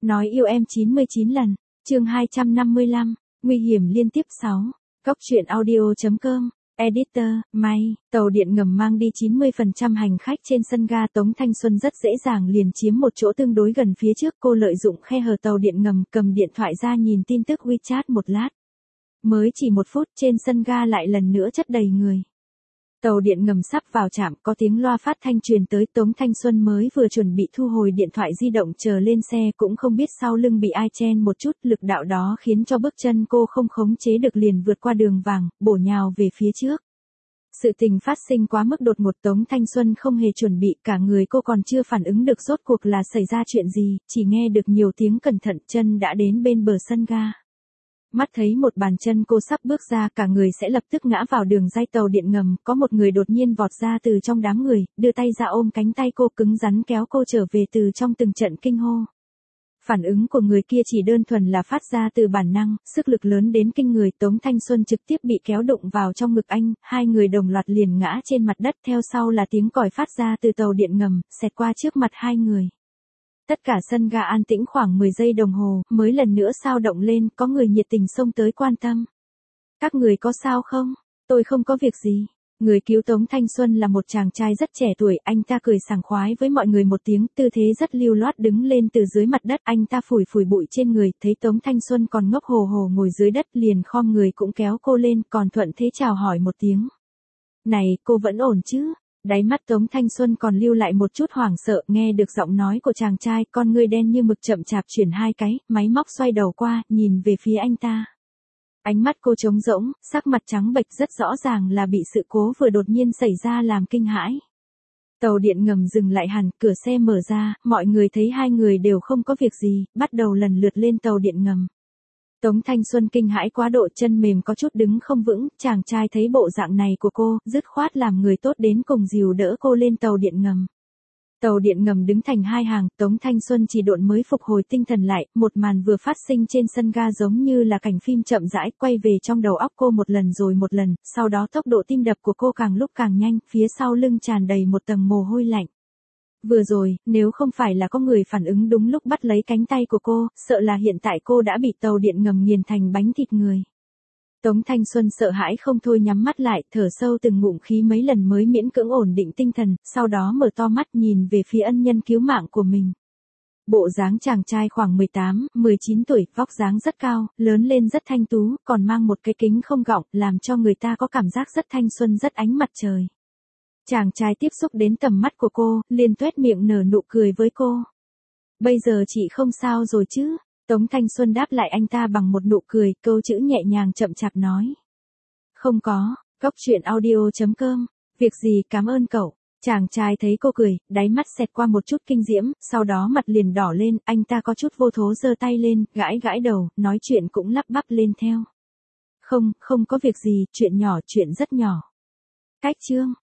Nói yêu em 99 lần. Chương 255. Nguy hiểm liên tiếp 6. Góc truyện audio.com. Editor, May. Tàu điện ngầm mang đi 90% hành khách trên sân ga Tống Thanh Xuân rất dễ dàng liền chiếm một chỗ tương đối gần phía trước. Cô lợi dụng khe hở tàu điện ngầm cầm điện thoại ra nhìn tin tức WeChat một lát. Mới chỉ 1 phút trên sân ga lại lần nữa chất đầy người. Tàu điện ngầm sắp vào trạm, có tiếng loa phát thanh truyền tới. Tống Thanh Xuân mới vừa chuẩn bị thu hồi điện thoại di động chờ lên xe, cũng không biết sau lưng bị ai chen một chút, lực đạo đó khiến cho bước chân cô không khống chế được liền vượt qua đường vàng, bổ nhào về phía trước. Sự tình phát sinh quá mức đột ngột, Tống Thanh Xuân không hề chuẩn bị, cả người cô còn chưa phản ứng được rốt cuộc là xảy ra chuyện gì, chỉ nghe được nhiều tiếng cẩn thận, chân đã đến bên bờ sân ga. Mắt thấy một bàn chân cô sắp bước ra, cả người sẽ lập tức ngã vào đường ray tàu điện ngầm, có một người đột nhiên vọt ra từ trong đám người, đưa tay ra ôm cánh tay cô, cứng rắn kéo cô trở về từ trong từng trận kinh hô. Phản ứng của người kia chỉ đơn thuần là phát ra từ bản năng, sức lực lớn đến kinh người. Tống Thanh Xuân trực tiếp bị kéo đụng vào trong ngực anh, hai người đồng loạt liền ngã trên mặt đất, theo sau là tiếng còi phát ra từ tàu điện ngầm, xẹt qua trước mặt hai người. Tất cả sân ga an tĩnh khoảng 10 giây đồng hồ, mới lần nữa sao động lên, có người nhiệt tình xông tới quan tâm. Các người có sao không? Tôi không có việc gì. Người cứu Tống Thanh Xuân là một chàng trai rất trẻ tuổi, anh ta cười sảng khoái với mọi người một tiếng, tư thế rất lưu loát đứng lên từ dưới mặt đất, anh ta phủi phủi bụi trên người, thấy Tống Thanh Xuân còn ngốc hồ hồ ngồi dưới đất liền khom người cũng kéo cô lên, còn thuận thế chào hỏi một tiếng. Này, cô vẫn ổn chứ? Đáy mắt Tống Thanh Xuân còn lưu lại một chút hoảng sợ, nghe được giọng nói của chàng trai, con ngươi đen như mực chậm chạp chuyển hai cái, máy móc xoay đầu qua, nhìn về phía anh ta. Ánh mắt cô trống rỗng, sắc mặt trắng bệch, rất rõ ràng là bị sự cố vừa đột nhiên xảy ra làm kinh hãi. Tàu điện ngầm dừng lại hẳn, cửa xe mở ra, mọi người thấy hai người đều không có việc gì, bắt đầu lần lượt lên tàu điện ngầm. Tống Thanh Xuân kinh hãi quá độ, chân mềm có chút đứng không vững, chàng trai thấy bộ dạng này của cô, dứt khoát làm người tốt đến cùng dìu đỡ cô lên tàu điện ngầm. Tàu điện ngầm đứng thành hai hàng, Tống Thanh Xuân chỉ độn mới phục hồi tinh thần lại, một màn vừa phát sinh trên sân ga giống như là cảnh phim chậm rãi quay về trong đầu óc cô một lần rồi một lần, sau đó tốc độ tim đập của cô càng lúc càng nhanh, phía sau lưng tràn đầy một tầng mồ hôi lạnh. Vừa rồi, nếu không phải là có người phản ứng đúng lúc bắt lấy cánh tay của cô, sợ là hiện tại cô đã bị tàu điện ngầm nghiền thành bánh thịt người. Tống Thanh Xuân sợ hãi không thôi nhắm mắt lại, thở sâu từng ngụm khí mấy lần mới miễn cưỡng ổn định tinh thần, sau đó mở to mắt nhìn về phía ân nhân cứu mạng của mình. Bộ dáng chàng trai khoảng 18, 19 tuổi, vóc dáng rất cao, lớn lên rất thanh tú, còn mang một cái kính không gọng, làm cho người ta có cảm giác rất thanh xuân, rất ánh mặt trời. Chàng trai tiếp xúc đến tầm mắt của cô, liền tuét miệng nở nụ cười với cô. Bây giờ chị không sao rồi chứ? Tống Thanh Xuân đáp lại anh ta bằng một nụ cười, câu chữ nhẹ nhàng chậm chạp nói. Không có, góc truyện audio.com. Việc gì, cảm ơn cậu. Chàng trai thấy cô cười, đáy mắt xẹt qua một chút kinh diễm, sau đó mặt liền đỏ lên, anh ta có chút vô thố giơ tay lên, gãi gãi đầu, nói chuyện cũng lắp bắp lên theo. Không có việc gì, chuyện nhỏ, chuyện rất nhỏ. Cách chương.